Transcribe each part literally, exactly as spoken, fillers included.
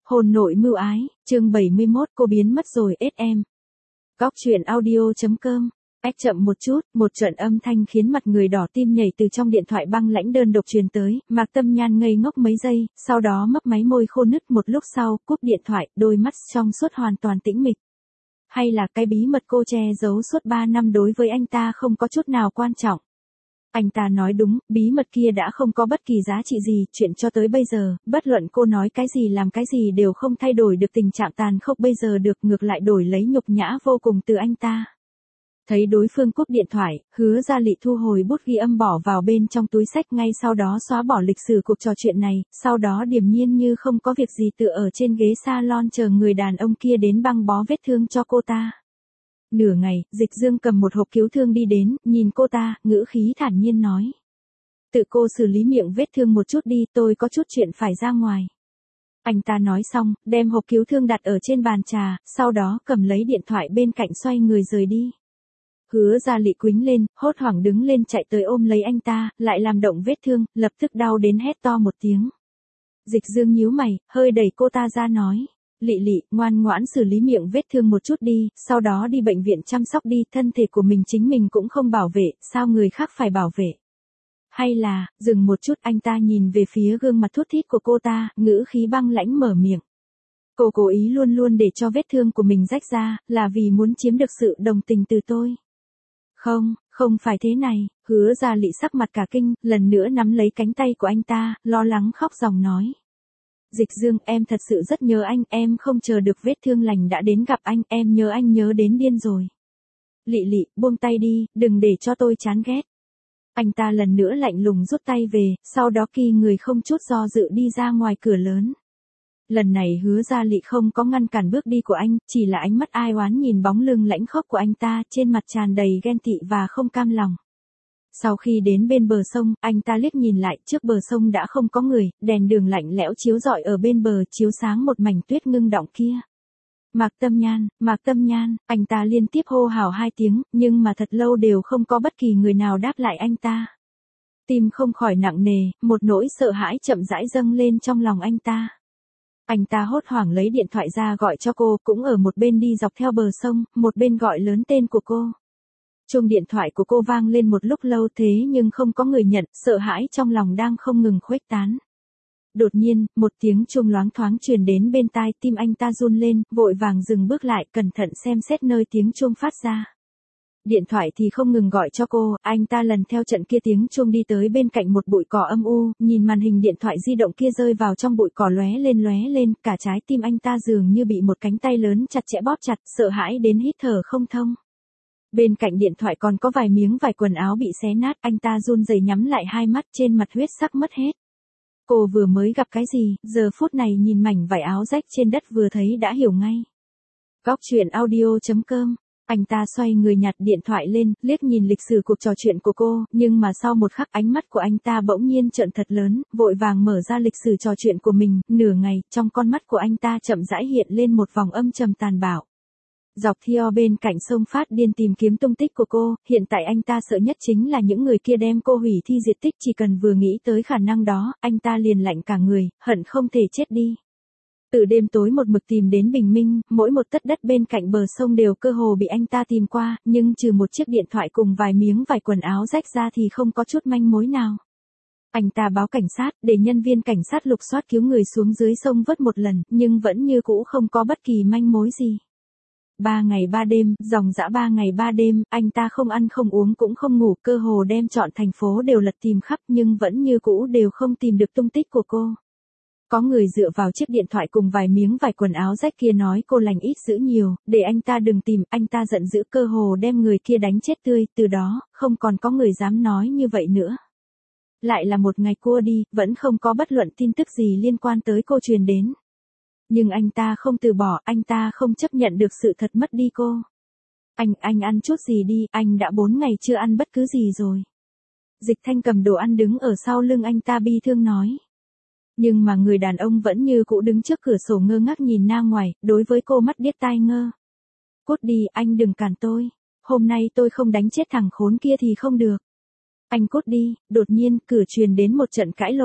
Hôn nội mưu ái, chương bảy mươi mốt cô biến mất rồi ết em. Góc truyện audio.com. Ách chậm một chút, một trận âm thanh khiến mặt người đỏ tim nhảy từ trong điện thoại băng lãnh đơn độc truyền tới, Mạc Tâm Nhan ngây ngốc mấy giây, sau đó mấp máy môi khô nứt một lúc sau, cúp điện thoại, đôi mắt trong suốt hoàn toàn tĩnh mịch. Hay là cái bí mật cô che giấu suốt ba năm đối với anh ta không có chút nào quan trọng. Anh ta nói đúng, bí mật kia đã không có bất kỳ giá trị gì, chuyện cho tới bây giờ, bất luận cô nói cái gì làm cái gì đều không thay đổi được tình trạng tàn khốc bây giờ được, ngược lại đổi lấy nhục nhã vô cùng từ anh ta. Thấy đối phương cúp điện thoại, Hứa Gia Lị thu hồi bút ghi âm bỏ vào bên trong túi xách, ngay sau đó xóa bỏ lịch sử cuộc trò chuyện này, sau đó điềm nhiên như không có việc gì tựa ở trên ghế salon chờ người đàn ông kia đến băng bó vết thương cho cô ta. Nửa ngày, Dịch Dương cầm một hộp cứu thương đi đến, nhìn cô ta, ngữ khí thản nhiên nói. Tự cô xử lý miệng vết thương một chút đi, tôi có chút chuyện phải ra ngoài. Anh ta nói xong, đem hộp cứu thương đặt ở trên bàn trà, sau đó cầm lấy điện thoại bên cạnh xoay người rời đi. Hứa Gia Lị quĩnh lên, hốt hoảng đứng lên chạy tới ôm lấy anh ta, lại làm động vết thương, lập tức đau đến hét to một tiếng. Dịch Dương nhíu mày, hơi đẩy cô ta ra nói. Lị Lị, ngoan ngoãn xử lý miệng vết thương một chút đi, sau đó đi bệnh viện chăm sóc đi, thân thể của mình chính mình cũng không bảo vệ, sao người khác phải bảo vệ. Hay là, dừng một chút, anh ta nhìn về phía gương mặt thút thít của cô ta, ngữ khí băng lãnh mở miệng. Cô cố ý luôn luôn để cho vết thương của mình rách ra, là vì muốn chiếm được sự đồng tình từ tôi. Không, không phải thế này, Hứa Gia Lị sắc mặt cả kinh, lần nữa nắm lấy cánh tay của anh ta, lo lắng khóc ròng nói. Dịch Dương, em thật sự rất nhớ anh, em không chờ được vết thương lành đã đến gặp anh, em nhớ anh nhớ đến điên rồi. Lị Lị, buông tay đi, đừng để cho tôi chán ghét. Anh ta lần nữa lạnh lùng rút tay về, sau đó kỳ người không chút do dự đi ra ngoài cửa lớn. Lần này Hứa Gia Lị không có ngăn cản bước đi của anh, chỉ là ánh mắt ai oán nhìn bóng lưng lãnh khốc của anh ta, trên mặt tràn đầy ghen tị và không cam lòng. Sau khi đến bên bờ sông, anh ta liếc nhìn lại, trước bờ sông đã không có người, đèn đường lạnh lẽo chiếu rọi ở bên bờ, chiếu sáng một mảnh tuyết ngưng đọng kia. Mạc Tâm Nhan, Mạc Tâm Nhan, anh ta liên tiếp hô hào hai tiếng, nhưng mà thật lâu đều không có bất kỳ người nào đáp lại anh ta. Tim không khỏi nặng nề, một nỗi sợ hãi chậm rãi dâng lên trong lòng anh ta. Anh ta hốt hoảng lấy điện thoại ra gọi cho cô, cũng ở một bên đi dọc theo bờ sông, một bên gọi lớn tên của cô. Chuông điện thoại của cô vang lên một lúc lâu thế nhưng không có người nhận, sợ hãi trong lòng đang không ngừng khuếch tán. Đột nhiên, một tiếng chuông loáng thoáng truyền đến bên tai, tim anh ta run lên, vội vàng dừng bước lại, cẩn thận xem xét nơi tiếng chuông phát ra. Điện thoại thì không ngừng gọi cho cô, anh ta lần theo trận kia tiếng chuông đi tới bên cạnh một bụi cỏ âm u, nhìn màn hình điện thoại di động kia rơi vào trong bụi cỏ lóe lên lóe lên, cả trái tim anh ta dường như bị một cánh tay lớn chặt chẽ bóp chặt, sợ hãi đến hít thở không thông. Bên cạnh điện thoại còn có vài miếng vải quần áo bị xé nát, anh ta run rẩy nhắm lại hai mắt, trên mặt huyết sắc mất hết. Cô vừa mới gặp cái gì, giờ phút này nhìn mảnh vải áo rách trên đất vừa thấy đã hiểu ngay. Góc truyện audio.com. Anh ta xoay người nhặt điện thoại lên, liếc nhìn lịch sử cuộc trò chuyện của cô, nhưng mà sau một khắc ánh mắt của anh ta bỗng nhiên trợn thật lớn, vội vàng mở ra lịch sử trò chuyện của mình, nửa ngày, trong con mắt của anh ta chậm rãi hiện lên một vòng âm trầm tàn bạo. Dọc theo bên cạnh sông phát điên tìm kiếm tung tích của cô, hiện tại anh ta sợ nhất chính là những người kia đem cô hủy thi diệt tích, chỉ cần vừa nghĩ tới khả năng đó, anh ta liền lạnh cả người, hận không thể chết đi. Từ đêm tối một mực tìm đến bình minh, mỗi một tấc đất bên cạnh bờ sông đều cơ hồ bị anh ta tìm qua, nhưng trừ một chiếc điện thoại cùng vài miếng vải quần áo rách ra thì không có chút manh mối nào. Anh ta báo cảnh sát, để nhân viên cảnh sát lục soát cứu người xuống dưới sông vớt một lần, nhưng vẫn như cũ không có bất kỳ manh mối gì. Ba ngày ba đêm, dòng dã ba ngày ba đêm, anh ta không ăn không uống cũng không ngủ, cơ hồ đem trọn thành phố đều lật tìm khắp nhưng vẫn như cũ đều không tìm được tung tích của cô. Có người dựa vào chiếc điện thoại cùng vài miếng vải quần áo rách kia nói cô lành ít dữ nhiều, để anh ta đừng tìm, anh ta giận dữ cơ hồ đem người kia đánh chết tươi, từ đó, không còn có người dám nói như vậy nữa. Lại là một ngày cua đi, vẫn không có bất luận tin tức gì liên quan tới cô truyền đến. Nhưng anh ta không từ bỏ, anh ta không chấp nhận được sự thật mất đi cô. Anh, anh ăn chút gì đi, anh đã bốn ngày chưa ăn bất cứ gì rồi. Dịch Thanh cầm đồ ăn đứng ở sau lưng anh ta bi thương nói. Nhưng mà người đàn ông vẫn như cũ đứng trước cửa sổ ngơ ngác nhìn ra ngoài, đối với cô mắt điếc tai ngơ. Cút đi, anh đừng cản tôi. Hôm nay tôi không đánh chết thằng khốn kia thì không được. Anh cút đi, đột nhiên cửa truyền đến một trận cãi lộn.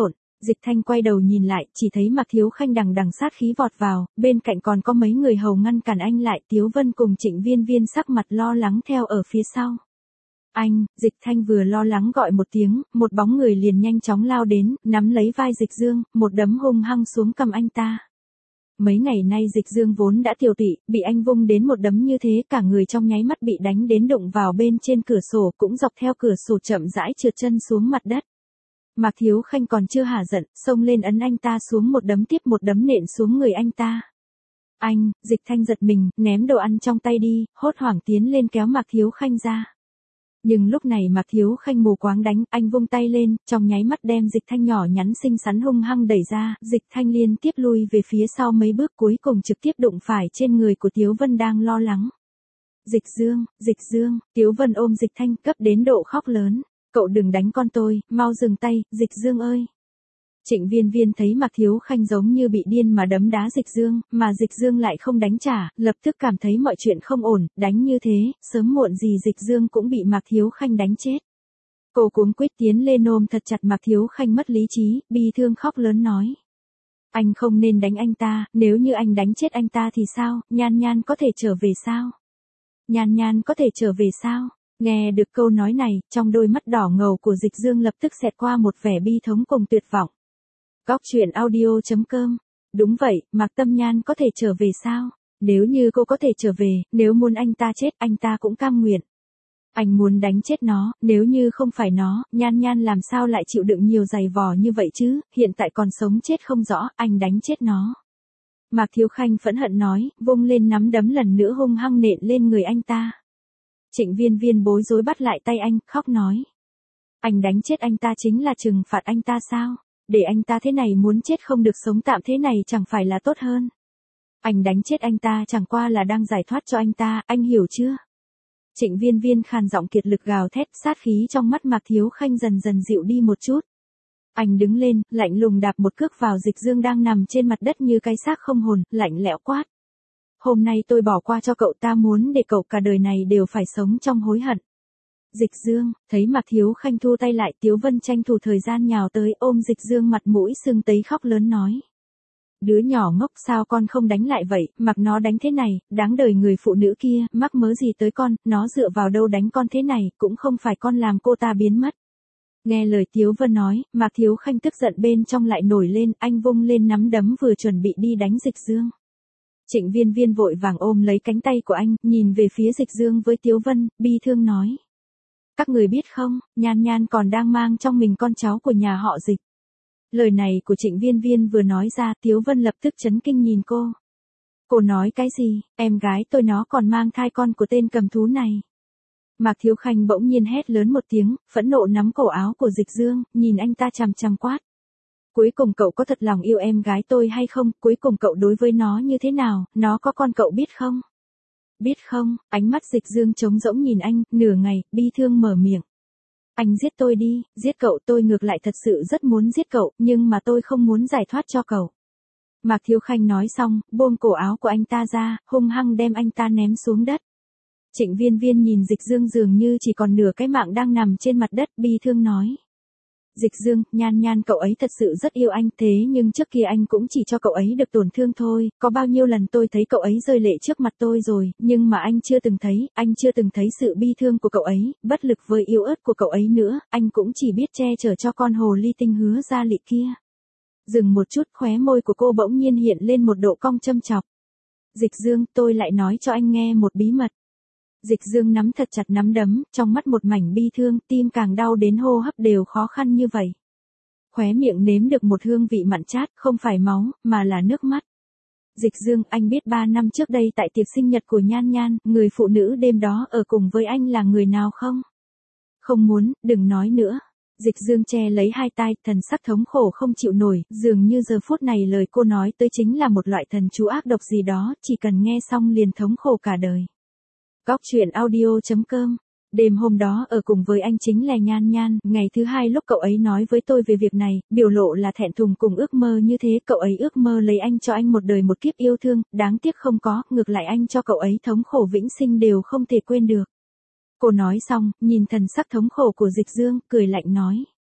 Dịch Thanh quay đầu nhìn lại, chỉ thấy Mạc Thiếu Khanh đằng đằng sát khí vọt vào, bên cạnh còn có mấy người hầu ngăn cản anh lại, Tiếu Vân cùng Trịnh Viên Viên sắc mặt lo lắng theo ở phía sau. Anh, Dịch Thanh vừa lo lắng gọi một tiếng, một bóng người liền nhanh chóng lao đến, nắm lấy vai Dịch Dương, một đấm hung hăng xuống cầm anh ta. Mấy ngày nay Dịch Dương vốn đã tiều tụy, bị anh vung đến một đấm như thế, cả người trong nháy mắt bị đánh đến đụng vào bên trên cửa sổ, cũng dọc theo cửa sổ chậm rãi trượt chân xuống mặt đất. Mạc Thiếu Khanh còn chưa hả giận, xông lên ấn anh ta xuống một đấm tiếp một đấm nện xuống người anh ta. Anh, Dịch Thanh giật mình, ném đồ ăn trong tay đi, hốt hoảng tiến lên kéo Mạc Thiếu Khanh ra. Nhưng lúc này Mạc Thiếu Khanh mù quáng đánh, anh vung tay lên, trong nháy mắt đem Dịch Thanh nhỏ nhắn xinh xắn hung hăng đẩy ra, Dịch Thanh liên tiếp lui về phía sau mấy bước, cuối cùng trực tiếp đụng phải trên người của Tiếu Vân đang lo lắng. Dịch Dương, Dịch Dương, Tiếu Vân ôm Dịch Thanh cấp đến độ khóc lớn. Cậu đừng đánh con tôi, mau dừng tay, Dịch Dương ơi. Trịnh Viên Viên thấy Mạc Thiếu Khanh giống như bị điên mà đấm đá Dịch Dương, mà Dịch Dương lại không đánh trả, lập tức cảm thấy mọi chuyện không ổn, đánh như thế, sớm muộn gì Dịch Dương cũng bị Mạc Thiếu Khanh đánh chết. Cô cuống quýt tiến lên ôm thật chặt Mạc Thiếu Khanh mất lý trí, bi thương khóc lớn nói. Anh không nên đánh anh ta, nếu như anh đánh chết anh ta thì sao, Nhan Nhan có thể trở về sao? Nhan Nhan có thể trở về sao? Nghe được câu nói này, trong đôi mắt đỏ ngầu của Dịch Dương lập tức xẹt qua một vẻ bi thống cùng tuyệt vọng. Góc truyện audio chấm com. Đúng vậy, Mạc Tâm Nhan có thể trở về sao? Nếu như cô có thể trở về, nếu muốn anh ta chết, anh ta cũng cam nguyện. Anh muốn đánh chết nó, nếu như không phải nó, Nhan Nhan làm sao lại chịu đựng nhiều giày vò như vậy chứ, hiện tại còn sống chết không rõ, anh đánh chết nó. Mạc Thiếu Khanh phẫn hận nói, vung lên nắm đấm lần nữa hung hăng nện lên người anh ta. Trịnh Viên Viên bối rối bắt lại tay anh, khóc nói. Anh đánh chết anh ta chính là trừng phạt anh ta sao? Để anh ta thế này muốn chết không được sống tạm thế này chẳng phải là tốt hơn. Anh đánh chết anh ta chẳng qua là đang giải thoát cho anh ta, anh hiểu chưa? Trịnh Viên Viên khàn giọng kiệt lực gào thét, sát khí trong mắt Mạc Thiếu Khanh dần dần dịu đi một chút. Anh đứng lên, lạnh lùng đạp một cước vào Dịch Dương đang nằm trên mặt đất như cái xác không hồn, lạnh lẽo quát. Hôm nay tôi bỏ qua cho cậu, ta muốn để cậu cả đời này đều phải sống trong hối hận. Dịch Dương, thấy Mạc Thiếu Khanh thu tay lại, Tiếu Vân tranh thủ thời gian nhào tới ôm Dịch Dương mặt mũi sưng tấy khóc lớn nói. Đứa nhỏ ngốc sao con không đánh lại vậy, mặc nó đánh thế này, đáng đời người phụ nữ kia, mắc mớ gì tới con, nó dựa vào đâu đánh con thế này, cũng không phải con làm cô ta biến mất. Nghe lời Tiếu Vân nói, Mạc Thiếu Khanh tức giận bên trong lại nổi lên, anh vung lên nắm đấm vừa chuẩn bị đi đánh Dịch Dương. Trịnh Viên Viên vội vàng ôm lấy cánh tay của anh, nhìn về phía Dịch Dương với Tiếu Vân, bi thương nói. Các người biết không, Nhan Nhan còn đang mang trong mình con cháu của nhà họ Dịch. Lời này của Trịnh Viên Viên vừa nói ra, Tiếu Vân lập tức chấn kinh nhìn cô. Cô nói cái gì, em gái tôi nó còn mang thai con của tên cầm thú này. Mạc Thiếu Khanh bỗng nhiên hét lớn một tiếng, phẫn nộ nắm cổ áo của Dịch Dương, nhìn anh ta chằm chằm quát. Cuối cùng cậu có thật lòng yêu em gái tôi hay không, cuối cùng cậu đối với nó như thế nào, nó có con cậu biết không? Biết không, ánh mắt Dịch Dương trống rỗng nhìn anh, nửa ngày, bi thương mở miệng. Anh giết tôi đi, giết cậu, tôi ngược lại thật sự rất muốn giết cậu, nhưng mà tôi không muốn giải thoát cho cậu. Mạc Thiếu Khanh nói xong, buông cổ áo của anh ta ra, hung hăng đem anh ta ném xuống đất. Trịnh Viên Viên nhìn Dịch Dương dường như chỉ còn nửa cái mạng đang nằm trên mặt đất, bi thương nói. Dịch Dương, Nhan Nhan cậu ấy thật sự rất yêu anh, thế nhưng trước kia anh cũng chỉ cho cậu ấy được tổn thương thôi, có bao nhiêu lần tôi thấy cậu ấy rơi lệ trước mặt tôi rồi, nhưng mà anh chưa từng thấy, anh chưa từng thấy sự bi thương của cậu ấy, bất lực với yếu ớt của cậu ấy nữa, anh cũng chỉ biết che chở cho con hồ ly tinh Hứa Gia Lị kia. Dừng một chút, khóe môi của cô bỗng nhiên hiện lên một độ cong châm chọc. Dịch Dương, tôi lại nói cho anh nghe một bí mật. Dịch Dương nắm thật chặt nắm đấm, trong mắt một mảnh bi thương, tim càng đau đến hô hấp đều khó khăn như vậy. Khóe miệng nếm được một hương vị mặn chát, không phải máu, mà là nước mắt. Dịch Dương, anh biết ba năm trước đây tại tiệc sinh nhật của Nhan Nhan, người phụ nữ đêm đó ở cùng với anh là người nào không? Không muốn, đừng nói nữa. Dịch Dương che lấy hai tai, thần sắc thống khổ không chịu nổi, dường như giờ phút này lời cô nói tới chính là một loại thần chú ác độc gì đó, chỉ cần nghe xong liền thống khổ cả đời. Góc truyện audio chấm com. Đêm hôm đó ở cùng với anh chính là Nhan Nhan, ngày thứ hai lúc cậu ấy nói với tôi về việc này, biểu lộ là thẹn thùng cùng ước mơ như thế, cậu ấy ước mơ lấy anh cho anh một đời một kiếp yêu thương, đáng tiếc không có, ngược lại anh cho cậu ấy thống khổ vĩnh sinh đều không thể quên được. Cô nói xong, nhìn thần sắc thống khổ của Dịch Dương, cười lạnh nói.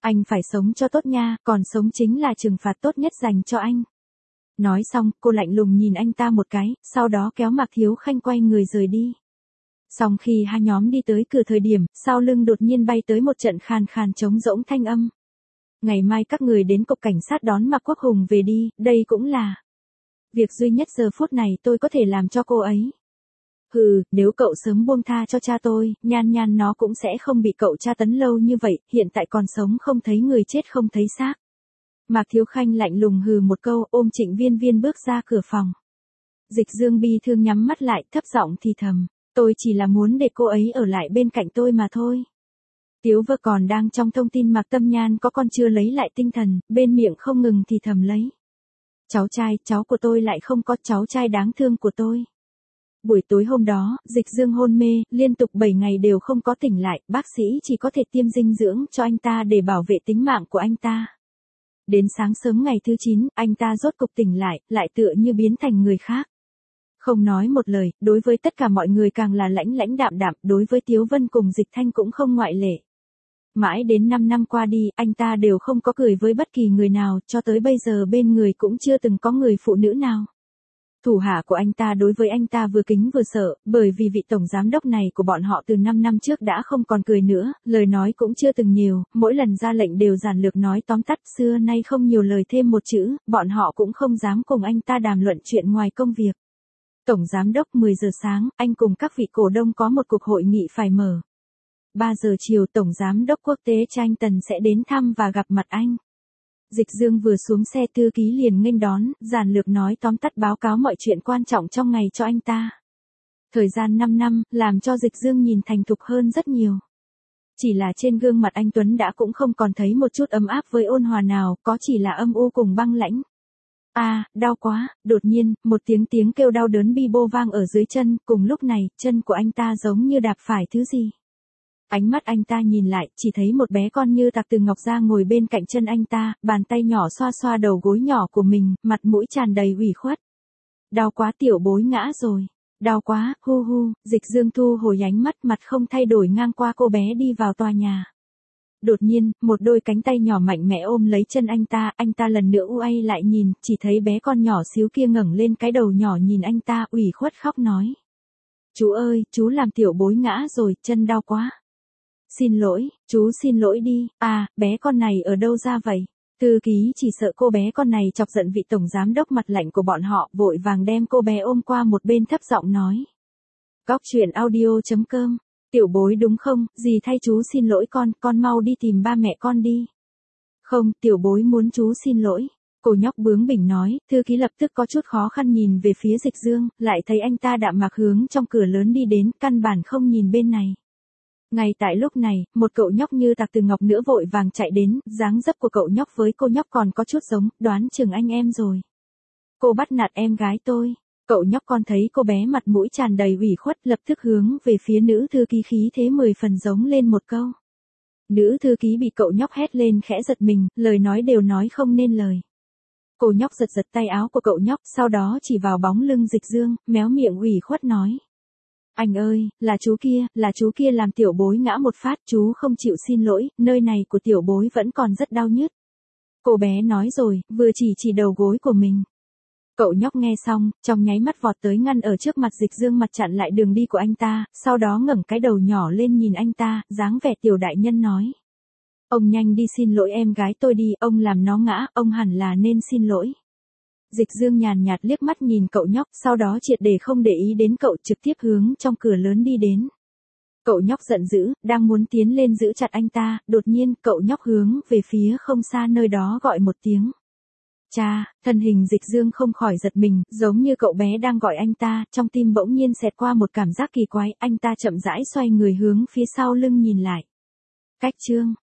Anh phải sống cho tốt nha, còn sống chính là trừng phạt tốt nhất dành cho anh. Nói xong, cô lạnh lùng nhìn anh ta một cái, sau đó kéo Mạc Thiếu Khanh quay người rời đi. Xong khi hai nhóm đi tới cửa thời điểm, sau lưng đột nhiên bay tới một trận khàn khàn trống rỗng thanh âm. Ngày mai các người đến cục cảnh sát đón Mạc Quốc Hùng về đi, đây cũng là việc duy nhất giờ phút này tôi có thể làm cho cô ấy. Hừ, nếu cậu sớm buông tha cho cha tôi, Nhan Nhan nó cũng sẽ không bị cậu tra tấn lâu như vậy, hiện tại còn sống không thấy người chết không thấy xác. Mạc Thiếu Khanh lạnh lùng hừ một câu, ôm Trịnh Viên Viên bước ra cửa phòng. Dịch Dương bi thương nhắm mắt lại, thấp giọng thì thầm, tôi chỉ là muốn để cô ấy ở lại bên cạnh tôi mà thôi. Tiếu Vơ còn đang trong thông tin Mạc Tâm Nhan có con chưa lấy lại tinh thần, bên miệng không ngừng thì thầm lấy. Cháu trai, cháu của tôi lại không có, cháu trai đáng thương của tôi. Buổi tối hôm đó, Dịch Dương hôn mê, liên tục bảy ngày đều không có tỉnh lại, bác sĩ chỉ có thể tiêm dinh dưỡng cho anh ta để bảo vệ tính mạng của anh ta. Đến sáng sớm ngày thứ chín, anh ta rốt cục tỉnh lại, lại tựa như biến thành người khác. Không nói một lời, đối với tất cả mọi người càng là lãnh lãnh đạm đạm, đối với Tiếu Vân cùng Dịch Thanh cũng không ngoại lệ. Mãi đến năm năm qua đi, anh ta đều không có cười với bất kỳ người nào, cho tới bây giờ bên người cũng chưa từng có người phụ nữ nào. Thủ hạ của anh ta đối với anh ta vừa kính vừa sợ, bởi vì vị tổng giám đốc này của bọn họ từ năm năm trước đã không còn cười nữa, lời nói cũng chưa từng nhiều, mỗi lần ra lệnh đều giản lược nói tóm tắt, xưa nay không nhiều lời thêm một chữ, bọn họ cũng không dám cùng anh ta đàm luận chuyện ngoài công việc. Tổng giám đốc mười giờ sáng, anh cùng các vị cổ đông có một cuộc hội nghị phải mở. ba giờ chiều tổng giám đốc quốc tế Tranh Tần sẽ đến thăm và gặp mặt anh. Dịch Dương vừa xuống xe thư ký liền nghênh đón, giản lược nói tóm tắt báo cáo mọi chuyện quan trọng trong ngày cho anh ta. Thời gian năm năm, làm cho Dịch Dương nhìn thành thục hơn rất nhiều. Chỉ là trên gương mặt anh Tuấn đã cũng không còn thấy một chút ấm áp với ôn hòa nào, có chỉ là âm u cùng băng lãnh. A, à, đau quá, đột nhiên, một tiếng tiếng kêu đau đớn bi bô vang ở dưới chân, cùng lúc này, chân của anh ta giống như đạp phải thứ gì. Ánh mắt anh ta nhìn lại, chỉ thấy một bé con như tạc từ ngọc ra ngồi bên cạnh chân anh ta, bàn tay nhỏ xoa xoa đầu gối nhỏ của mình, mặt mũi tràn đầy ủy khuất. Đau quá, tiểu bối ngã rồi. Đau quá, hu hu, Dịch Dương thu hồi ánh mắt, mặt không thay đổi ngang qua cô bé đi vào tòa nhà. Đột nhiên, một đôi cánh tay nhỏ mạnh mẽ ôm lấy chân anh ta, anh ta lần nữa uay lại nhìn, chỉ thấy bé con nhỏ xíu kia ngẩng lên cái đầu nhỏ nhìn anh ta, ủy khuất khóc nói. Chú ơi, chú làm tiểu bối ngã rồi, chân đau quá. Xin lỗi, chú xin lỗi đi, à, bé con này ở đâu ra vậy? Thư ký chỉ sợ cô bé con này chọc giận vị tổng giám đốc mặt lạnh của bọn họ, vội vàng đem cô bé ôm qua một bên thấp giọng nói. Góc truyện audio chấm com, tiểu bối đúng không, dì thay chú xin lỗi con, con mau đi tìm ba mẹ con đi. Không, tiểu bối muốn chú xin lỗi. Cô nhóc bướng bỉnh nói, thư ký lập tức có chút khó khăn nhìn về phía Dịch Dương, lại thấy anh ta đạm mạc hướng trong cửa lớn đi đến, căn bản không nhìn bên này. Ngay tại lúc này, một cậu nhóc như tạc từ ngọc nữa vội vàng chạy đến, dáng dấp của cậu nhóc với cô nhóc còn có chút giống, đoán chừng anh em rồi. Cô bắt nạt em gái tôi. Cậu nhóc con thấy cô bé mặt mũi tràn đầy ủy khuất, lập tức hướng về phía nữ thư ký khí thế mười phần giống lên một câu. Nữ thư ký bị cậu nhóc hét lên khẽ giật mình, lời nói đều nói không nên lời. Cô nhóc giật giật tay áo của cậu nhóc, sau đó chỉ vào bóng lưng Dịch Dương, méo miệng ủy khuất nói. Anh ơi, là chú kia, là chú kia làm tiểu bối ngã một phát, chú không chịu xin lỗi, nơi này của tiểu bối vẫn còn rất đau nhức. Cô bé nói rồi, vừa chỉ chỉ đầu gối của mình. Cậu nhóc nghe xong, trong nháy mắt vọt tới ngăn ở trước mặt Dịch Dương mặt chặn lại đường đi của anh ta, sau đó ngẩng cái đầu nhỏ lên nhìn anh ta, dáng vẻ tiểu đại nhân nói. Ông nhanh đi xin lỗi em gái tôi đi, ông làm nó ngã, ông hẳn là nên xin lỗi. Dịch Dương nhàn nhạt liếc mắt nhìn cậu nhóc, sau đó triệt để không để ý đến cậu, trực tiếp hướng trong cửa lớn đi đến. Cậu nhóc giận dữ, đang muốn tiến lên giữ chặt anh ta, đột nhiên cậu nhóc hướng về phía không xa nơi đó gọi một tiếng. Cha, thân hình Dịch Dương không khỏi giật mình, giống như cậu bé đang gọi anh ta, trong tim bỗng nhiên xẹt qua một cảm giác kỳ quái, anh ta chậm rãi xoay người hướng phía sau lưng nhìn lại. Cách chương